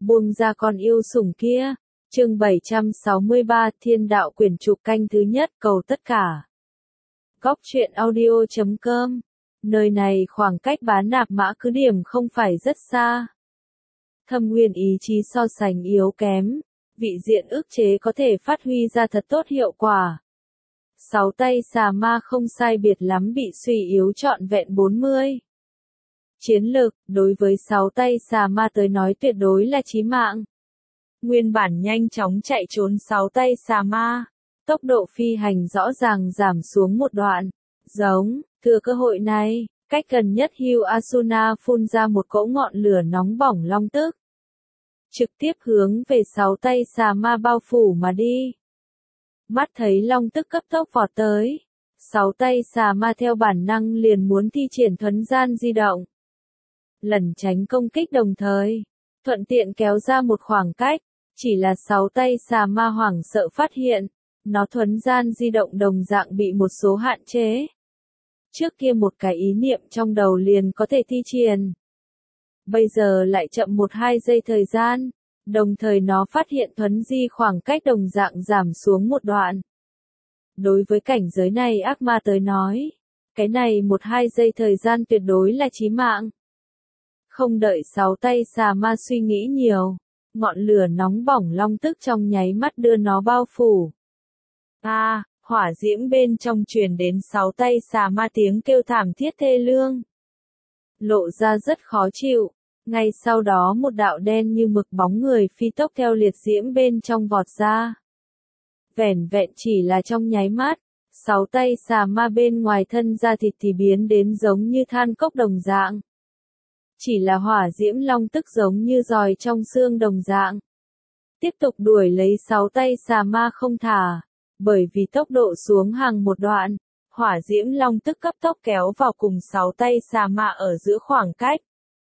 buông ra con yêu sủng kia. Chương 763 Thiên đạo quyển trục canh thứ nhất cầu tất cả. Góc truyện audio.com. Nơi này khoảng cách bán nạp mã cứ điểm không phải rất xa. Thâm nguyên ý chí so sánh yếu kém, vị diện ức chế có thể phát huy ra thật tốt hiệu quả. 6 tay xà ma không sai biệt lắm bị suy yếu trọn vẹn 40. Chiến lực, đối với 6 tay xà ma tới nói tuyệt đối là chí mạng. Nguyên bản nhanh chóng chạy trốn 6 tay xà ma, tốc độ phi hành rõ ràng giảm xuống một đoạn. Thừa cơ hội này, cách gần nhất Hugh Asuna phun ra một cỗ ngọn lửa nóng bỏng long tức. Trực tiếp hướng về 6 tay xà ma bao phủ mà đi. Mắt thấy long tức cấp tốc vọt tới. 6 tay xà ma theo bản năng liền muốn thi triển thuấn gian di động. Lẩn tránh công kích đồng thời, thuận tiện kéo ra một khoảng cách. Chỉ là 6 tay xà ma hoảng sợ phát hiện, nó thuấn gian di động đồng dạng bị một số hạn chế. Trước kia một cái ý niệm trong đầu liền có thể thi triển. Bây giờ lại chậm 1-2 giây thời gian, đồng thời nó phát hiện thuấn di khoảng cách đồng dạng giảm xuống một đoạn. Đối với cảnh giới này ác ma tới nói, cái này 1-2 giây thời gian tuyệt đối là chí mạng. Không đợi 6 tay xà ma suy nghĩ nhiều, ngọn lửa nóng bỏng long tức trong nháy mắt đưa nó bao phủ. Hỏa diễm bên trong truyền đến 6 tay xà ma tiếng kêu thảm thiết thê lương. Lộ ra rất khó chịu, ngay sau đó một đạo đen như mực bóng người phi tốc theo liệt diễm bên trong vọt ra. Vẻn vẹn chỉ là trong nháy mắt, 6 tay xà ma bên ngoài thân da thịt thì biến đến giống như than cốc đồng dạng. Chỉ là hỏa diễm long tức giống như giòi trong xương đồng dạng. Tiếp tục đuổi lấy 6 tay xà ma không thả, bởi vì tốc độ xuống hàng một đoạn, hỏa diễm long tức cấp tốc kéo vào cùng 6 tay xà ma ở giữa khoảng cách.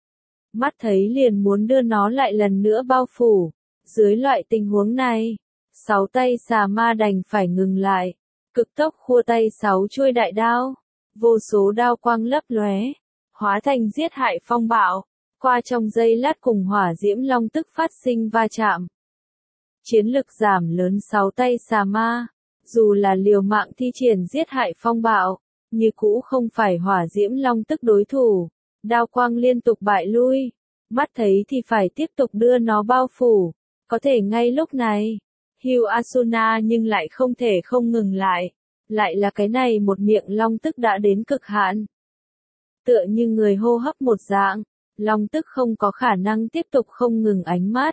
Mắt thấy liền muốn đưa nó lại lần nữa bao phủ, dưới loại tình huống này, 6 tay xà ma đành phải ngừng lại, cực tốc khua tay 6 chuôi đại đao, vô số đao quang lấp lóe, hóa thành giết hại phong bạo, qua trong giây lát cùng hỏa diễm long tức phát sinh va chạm. Chiến lực giảm lớn 6 tay xà ma, dù là liều mạng thi triển giết hại phong bạo, như cũ không phải hỏa diễm long tức đối thủ, đao quang liên tục bại lui, mắt thấy thì phải tiếp tục đưa nó bao phủ, có thể ngay lúc này, Hugh Asuna nhưng lại không thể không ngừng lại là cái này một miệng long tức đã đến cực hạn. Tựa như người hô hấp một dạng, long tức không có khả năng tiếp tục không ngừng ánh mắt.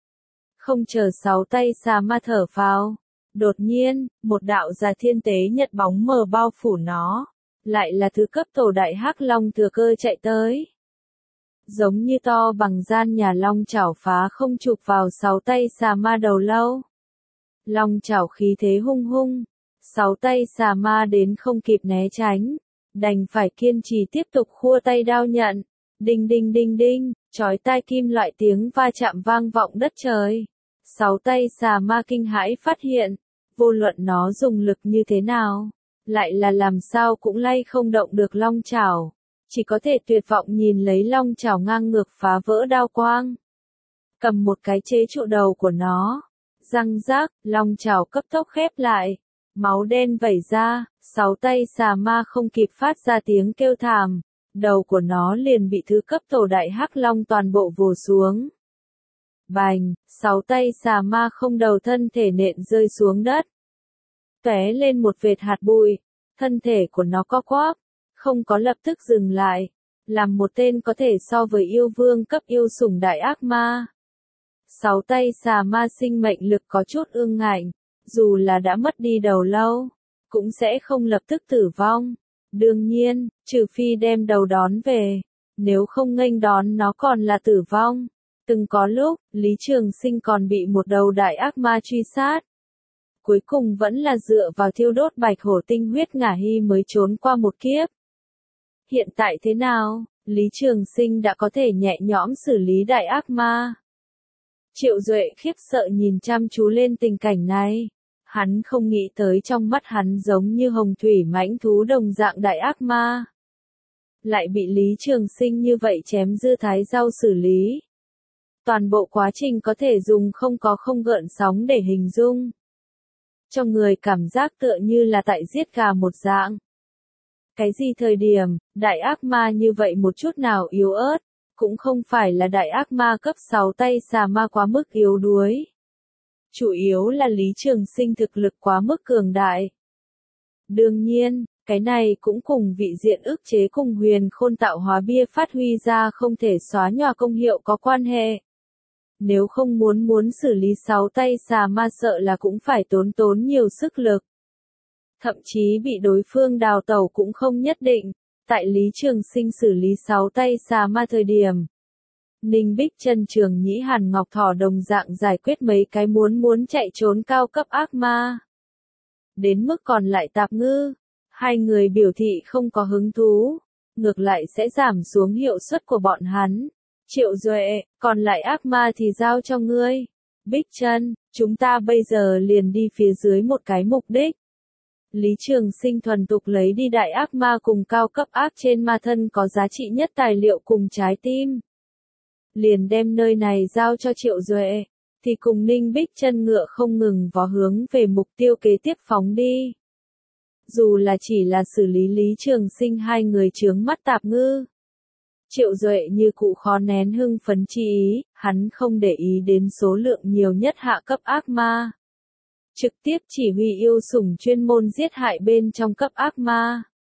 Không chờ 6 tay xà ma thở phào, đột nhiên, một đạo già thiên tế nhật bóng mờ bao phủ nó, lại là thứ cấp tổ đại hắc long thừa cơ chạy tới. Giống như to bằng gian nhà long chảo phá không chụp vào 6 tay xà ma đầu lâu. Long chảo khí thế hung hung, 6 tay xà ma đến không kịp né tránh, đành phải kiên trì tiếp tục khua tay đao nhận. Đinh đinh đinh đinh, chói tai kim loại tiếng va chạm vang vọng đất trời. 6 tay xà ma kinh hãi phát hiện, vô luận nó dùng lực như thế nào, lại là làm sao cũng lay không động được long chảo, chỉ có thể tuyệt vọng nhìn lấy long chảo ngang ngược phá vỡ đao quang. Cầm một cái chế trụ đầu của nó, răng rác, long chảo cấp tốc khép lại, máu đen vẩy ra, 6 tay xà ma không kịp phát ra tiếng kêu thảm, đầu của nó liền bị thứ cấp tổ đại hắc long toàn bộ vồ xuống. Bành, 6 tay xà ma không đầu thân thể nện rơi xuống đất. Tóe lên một vệt hạt bụi, thân thể của nó co quắp, không có lập tức dừng lại, làm một tên có thể so với yêu vương cấp yêu sủng đại ác ma. 6 tay xà ma sinh mệnh lực có chút ương ngạnh, dù là đã mất đi đầu lâu, cũng sẽ không lập tức tử vong. Đương nhiên, trừ phi đem đầu đón về, nếu không nghênh đón nó còn là tử vong. Từng có lúc, Lý Trường Sinh còn bị một đầu đại ác ma truy sát. Cuối cùng vẫn là dựa vào thiêu đốt bạch hổ tinh huyết ngả hy mới trốn qua một kiếp. Hiện tại thế nào, Lý Trường Sinh đã có thể nhẹ nhõm xử lý đại ác ma. Triệu Duệ khiếp sợ nhìn chăm chú lên tình cảnh này. Hắn không nghĩ tới trong mắt hắn giống như hồng thủy mãnh thú đồng dạng đại ác ma. Lại bị Lý Trường Sinh như vậy chém dưa thái rau xử lý. Toàn bộ quá trình có thể dùng không có không gợn sóng để hình dung. Cho người cảm giác tựa như là tại giết gà một dạng. Cái gì thời điểm, đại ác ma như vậy một chút nào yếu ớt, cũng không phải là đại ác ma cấp 6 tay xà ma quá mức yếu đuối. Chủ yếu là Lý Trường Sinh thực lực quá mức cường đại. Đương nhiên, cái này cũng cùng vị diện ức chế cùng huyền khôn tạo hóa bia phát huy ra không thể xóa nhòa công hiệu có quan hệ. Nếu không muốn xử lý 6 tay xà ma sợ là cũng phải tốn nhiều sức lực. Thậm chí bị đối phương đào tẩu cũng không nhất định, tại Lý Trường Sinh xử lý 6 tay xà ma thời điểm. Ninh Bích Chân Trường Nhĩ Hàn Ngọc Thỏ đồng dạng giải quyết mấy cái muốn chạy trốn cao cấp ác ma. Đến mức còn lại tạp ngư, hai người biểu thị không có hứng thú, ngược lại sẽ giảm xuống hiệu suất của bọn hắn. Triệu Duệ, còn lại ác ma thì giao cho ngươi. Bích Chân, chúng ta bây giờ liền đi phía dưới một cái mục đích. Lý Trường Sinh thuần tục lấy đi đại ác ma cùng cao cấp ác trên ma thân có giá trị nhất tài liệu cùng trái tim. Liền đem nơi này giao cho Triệu Duệ, thì cùng Ninh Bích Chân ngựa không ngừng vó hướng về mục tiêu kế tiếp phóng đi. Dù là chỉ là xử lý Lý Trường Sinh hai người chướng mắt tạp ngư. Triệu Duệ như cụ khó nén hưng phấn chi ý, hắn không để ý đến số lượng nhiều nhất hạ cấp ác ma. Trực tiếp chỉ huy yêu sủng chuyên môn giết hại bên trong cấp ác ma.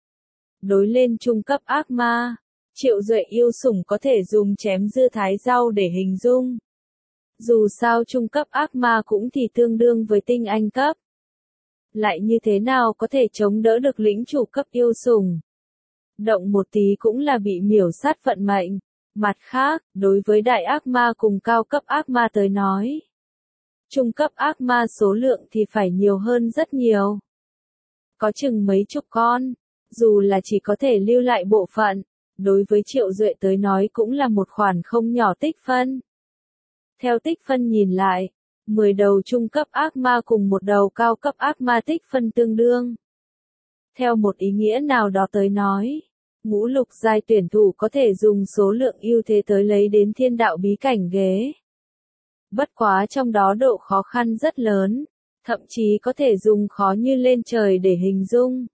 Đối lên trung cấp ác ma, Triệu Duệ yêu sủng có thể dùng chém dưa thái rau để hình dung. Dù sao trung cấp ác ma cũng thì tương đương với tinh anh cấp. Lại như thế nào có thể chống đỡ được lĩnh chủ cấp yêu sủng? Động một tí cũng là bị miểu sát vận mệnh. Mặt khác, đối với đại ác ma cùng cao cấp ác ma tới nói, trung cấp ác ma số lượng thì phải nhiều hơn rất nhiều. Có chừng mấy chục con, dù là chỉ có thể lưu lại bộ phận, đối với Triệu Duệ tới nói cũng là một khoản không nhỏ tích phân. Theo tích phân nhìn lại, 10 đầu trung cấp ác ma cùng một đầu cao cấp ác ma tích phân tương đương. Theo một ý nghĩa nào đó tới nói, ngũ lục giai tuyển thủ có thể dùng số lượng ưu thế tới lấy đến thiên đạo bí cảnh ghế. Bất quá trong đó độ khó khăn rất lớn, thậm chí có thể dùng khó như lên trời để hình dung.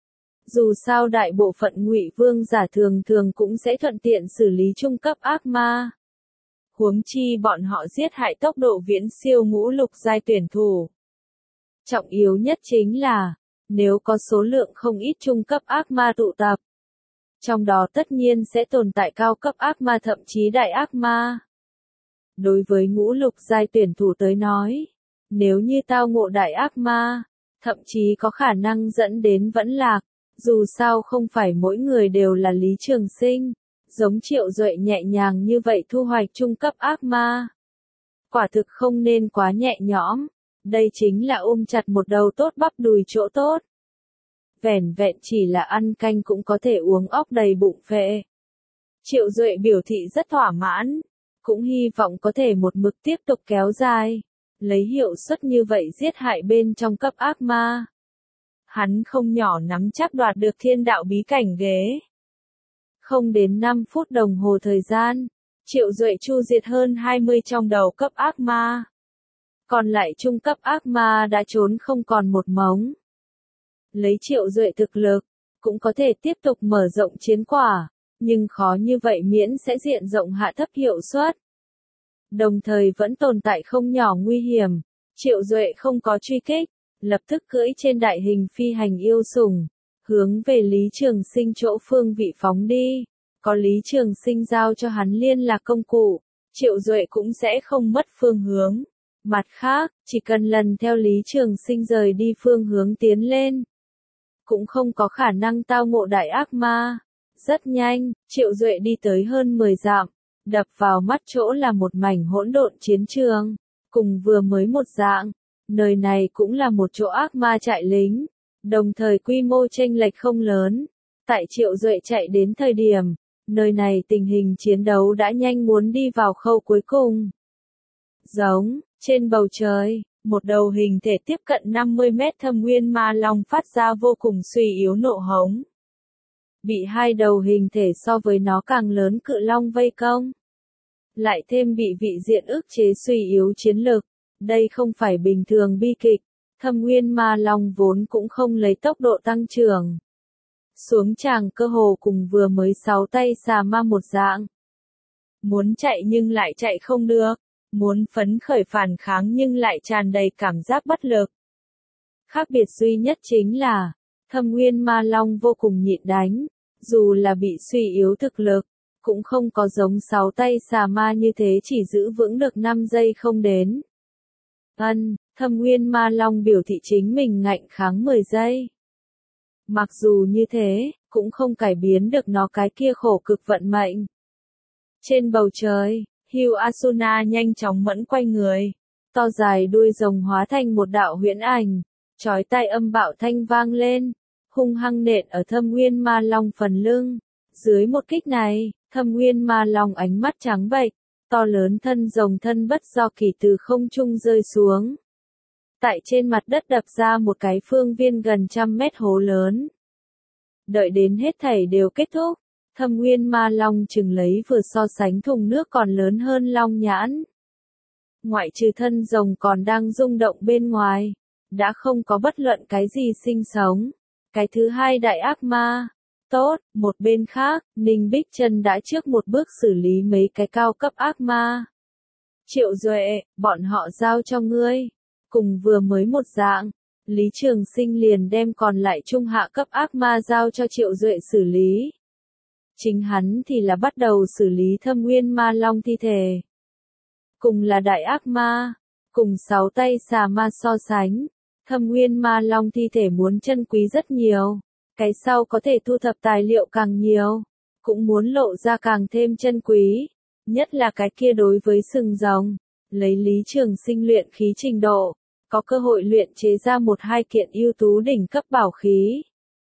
Dù sao đại bộ phận ngụy vương giả thường cũng sẽ thuận tiện xử lý trung cấp ác ma. Huống chi bọn họ giết hại tốc độ viễn siêu ngũ lục giai tuyển thủ. Trọng yếu nhất chính là, nếu có số lượng không ít trung cấp ác ma tụ tập, trong đó tất nhiên sẽ tồn tại cao cấp ác ma thậm chí đại ác ma. Đối với ngũ lục giai tuyển thủ tới nói, nếu như tao ngộ đại ác ma, thậm chí có khả năng dẫn đến vẫn lạc, dù sao không phải mỗi người đều là Lý Trường Sinh, giống Triệu Duệ nhẹ nhàng như vậy thu hoạch trung cấp ác ma. Quả thực không nên quá nhẹ nhõm, đây chính là ôm chặt một đầu tốt bắp đùi chỗ tốt. Vẻn vẹn chỉ là ăn canh cũng có thể uống óc đầy bụng phệ. Triệu Duệ biểu thị rất thỏa mãn, cũng hy vọng có thể một mực tiếp tục kéo dài, lấy hiệu suất như vậy giết hại bên trong cấp ác ma. Hắn không nhỏ nắm chắc đoạt được thiên đạo bí cảnh ghế. Không đến 5 phút đồng hồ thời gian, Triệu Duệ chu diệt hơn 20 trong đầu cấp ác ma. Còn lại trung cấp ác ma đã trốn không còn một mống. Lấy Triệu Duệ thực lực, cũng có thể tiếp tục mở rộng chiến quả, nhưng khó như vậy miễn sẽ diện rộng hạ thấp hiệu suất. Đồng thời vẫn tồn tại không nhỏ nguy hiểm, Triệu Duệ không có truy kích, lập tức cưỡi trên đại hình phi hành yêu sủng, hướng về Lý Trường Sinh chỗ phương vị phóng đi. Có Lý Trường Sinh giao cho hắn liên lạc công cụ, Triệu Duệ cũng sẽ không mất phương hướng. Mặt khác, chỉ cần lần theo Lý Trường Sinh rời đi phương hướng tiến lên, cũng không có khả năng tao ngộ đại ác ma. Rất nhanh, Triệu Duệ đi tới hơn 10 dặm, đập vào mắt chỗ là một mảnh hỗn độn chiến trường, cùng vừa mới một dạng, nơi này cũng là một chỗ ác ma trại lính, đồng thời quy mô chênh lệch không lớn. Tại Triệu Duệ chạy đến thời điểm, nơi này tình hình chiến đấu đã nhanh muốn đi vào khâu cuối cùng. Giống, trên bầu trời, một đầu hình thể tiếp cận 50 mét thâm nguyên ma long phát ra vô cùng suy yếu nộ hống. Bị hai đầu hình thể so với nó càng lớn cự long vây công. lại thêm bị vị diện ức chế suy yếu chiến lực. Đây không phải bình thường bi kịch, Thâm Nguyên Ma Long vốn cũng không lấy tốc độ tăng trưởng. Xuống tràng cơ hồ cùng vừa mới 6 tay xà ma một dạng. Muốn chạy nhưng lại chạy không được, muốn phấn khởi phản kháng nhưng lại tràn đầy cảm giác bất lực. Khác biệt duy nhất chính là, Thâm Nguyên Ma Long vô cùng nhịn đánh, dù là bị suy yếu thực lực, cũng không có giống 6 tay xà ma như thế chỉ giữ vững được 5 giây không đến. Thâm Nguyên Ma Long biểu thị chính mình ngạnh kháng 10 giây. Mặc dù như thế, cũng không cải biến được nó cái kia khổ cực vận mệnh. Trên bầu trời, Hugh Asuna nhanh chóng mẫn quay người, to dài đuôi rồng hóa thành một đạo huyễn ảnh, chói tai âm bạo thanh vang lên, hung hăng nện ở Thâm Nguyên Ma Long phần lưng. Dưới một kích này, Thâm Nguyên Ma Long ánh mắt trắng bệch, to lớn thân rồng thân bất do kỳ từ không trung rơi xuống. Tại trên mặt đất đập ra một cái phương viên gần 100 mét hố lớn. Đợi đến hết thảy đều kết thúc, Thâm Nguyên Ma Long chừng lấy vừa so sánh thùng nước còn lớn hơn long nhãn. Ngoại trừ thân rồng còn đang rung động bên ngoài, đã không có bất luận cái gì sinh sống. Cái thứ hai đại ác ma. Tốt, một bên khác, Ninh Bích Trân đã trước một bước xử lý mấy cái cao cấp ác ma. Triệu Duệ, bọn họ giao cho ngươi. Cùng vừa mới một dạng, Lý Trường Sinh liền đem còn lại trung hạ cấp ác ma giao cho Triệu Duệ xử lý. Chính hắn thì là bắt đầu xử lý Thâm Nguyên Ma Long thi thể. Cùng là đại ác ma, cùng 6 tay xà ma so sánh, Thâm Nguyên Ma Long thi thể muốn chân quý rất nhiều. Cái sau có thể thu thập tài liệu càng nhiều, cũng muốn lộ ra càng thêm chân quý. Nhất là cái kia đối với sừng rồng, lấy Lý Trường Sinh luyện khí trình độ, có cơ hội luyện chế ra 1-2 kiện ưu tú đỉnh cấp bảo khí.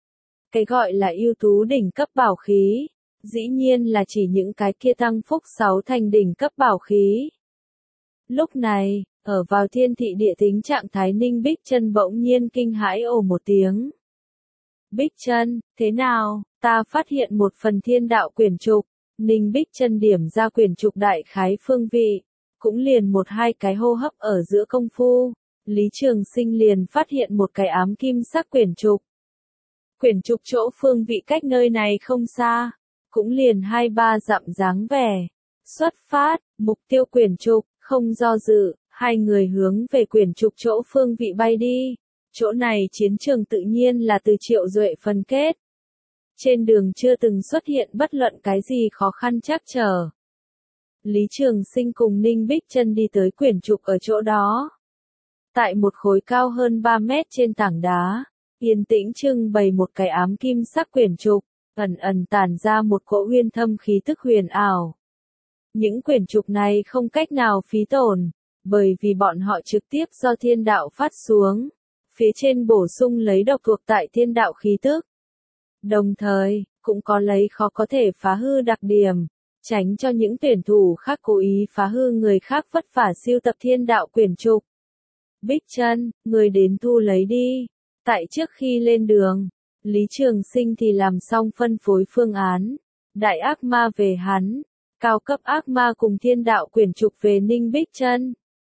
Cái gọi là ưu tú đỉnh cấp bảo khí, dĩ nhiên là chỉ những cái kia tăng phúc 6 thành đỉnh cấp bảo khí. Lúc này, ở vào thiên thị địa tính trạng thái Ninh Bích Trân bỗng nhiên kinh hãi ồ một tiếng. Bích Trân, thế nào, ta phát hiện một phần thiên đạo quyển trục. Ninh Bích Trân điểm ra quyển trục đại khái phương vị, cũng liền 1-2 cái hô hấp ở giữa công phu, Lý Trường Sinh liền phát hiện một cái ám kim sắc quyển trục. Quyển trục chỗ phương vị cách nơi này không xa, cũng liền 2-3 dặm dáng vẻ. Xuất phát, mục tiêu quyển trục, không do dự, hai người hướng về quyển trục chỗ phương vị bay đi. Chỗ này chiến trường tự nhiên là từ Triệu Duệ phân kết. Trên đường chưa từng xuất hiện bất luận cái gì khó khăn trắc trở. Lý Trường Sinh cùng Ninh Bích Trân đi tới quyển trục ở chỗ đó. Tại một khối cao hơn 3 mét trên tảng đá, yên tĩnh trưng bày một cái ám kim sắc quyển trục, ẩn ẩn tản ra một cỗ uyên thâm khí tức huyền ảo. Những quyển trục này không cách nào phí tổn, bởi vì bọn họ trực tiếp do thiên đạo phát xuống. Phía trên bổ sung lấy độc thuộc tại thiên đạo khí tức. Đồng thời, cũng có lấy khó có thể phá hư đặc điểm, tránh cho những tuyển thủ khác cố ý phá hư người khác vất vả siêu tập thiên đạo quyển trục. Bích Trân, người đến thu lấy đi. Tại trước khi lên đường, Lý Trường Sinh thì làm xong phân phối phương án. Đại ác ma về hắn, cao cấp ác ma cùng thiên đạo quyển trục về Ninh Bích Trân.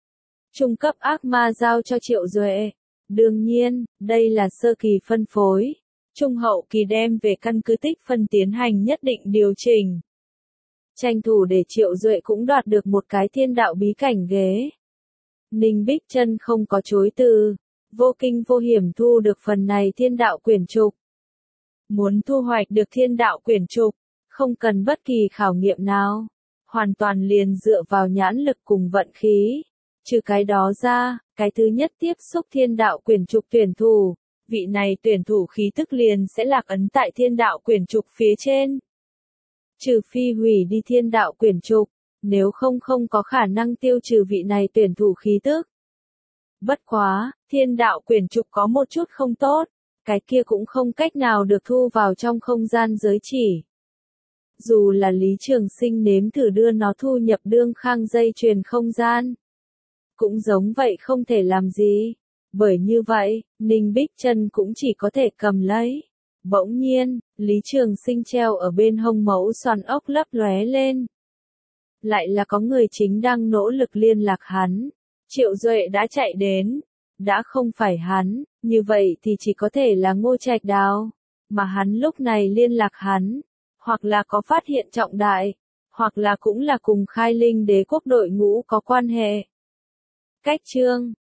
Trung cấp ác ma giao cho Triệu Duệ. Đương nhiên, đây là sơ kỳ phân phối. Trung hậu kỳ đem về căn cứ tích phân tiến hành nhất định điều chỉnh. Tranh thủ để Triệu Duệ cũng đoạt được một cái thiên đạo bí cảnh ghế. Ninh Bích Trân không có chối từ, vô kinh vô hiểm thu được phần này thiên đạo quyển trục. Muốn thu hoạch được thiên đạo quyển trục, không cần bất kỳ khảo nghiệm nào, hoàn toàn liền dựa vào nhãn lực cùng vận khí. Trừ cái đó ra, cái thứ nhất tiếp xúc thiên đạo quyển trục tuyển thủ, vị này tuyển thủ khí tức liền sẽ lạc ấn tại thiên đạo quyển trục phía trên. Trừ phi hủy đi thiên đạo quyển trục, nếu không có khả năng tiêu trừ vị này tuyển thủ khí tức. Bất quá, thiên đạo quyển trục có một chút không tốt, cái kia cũng không cách nào được thu vào trong không gian giới chỉ. Dù là Lý Trường Sinh nếm thử đưa nó thu nhập đương khang dây chuyền không gian, cũng giống vậy không thể làm gì. Bởi như vậy, Ninh Bích Trân cũng chỉ có thể cầm lấy. Bỗng nhiên, Lý Trường Sinh treo ở bên hông mẫu xoàn ốc lấp lóe lên. Lại là có người chính đang nỗ lực liên lạc hắn. Triệu Duệ đã chạy đến. Đã không phải hắn, như vậy thì chỉ có thể là Ngô Trạch Đào. Mà hắn lúc này liên lạc hắn. Hoặc là có phát hiện trọng đại. Hoặc là cũng là cùng Khai Linh Đế quốc đội ngũ có quan hệ. Cách chương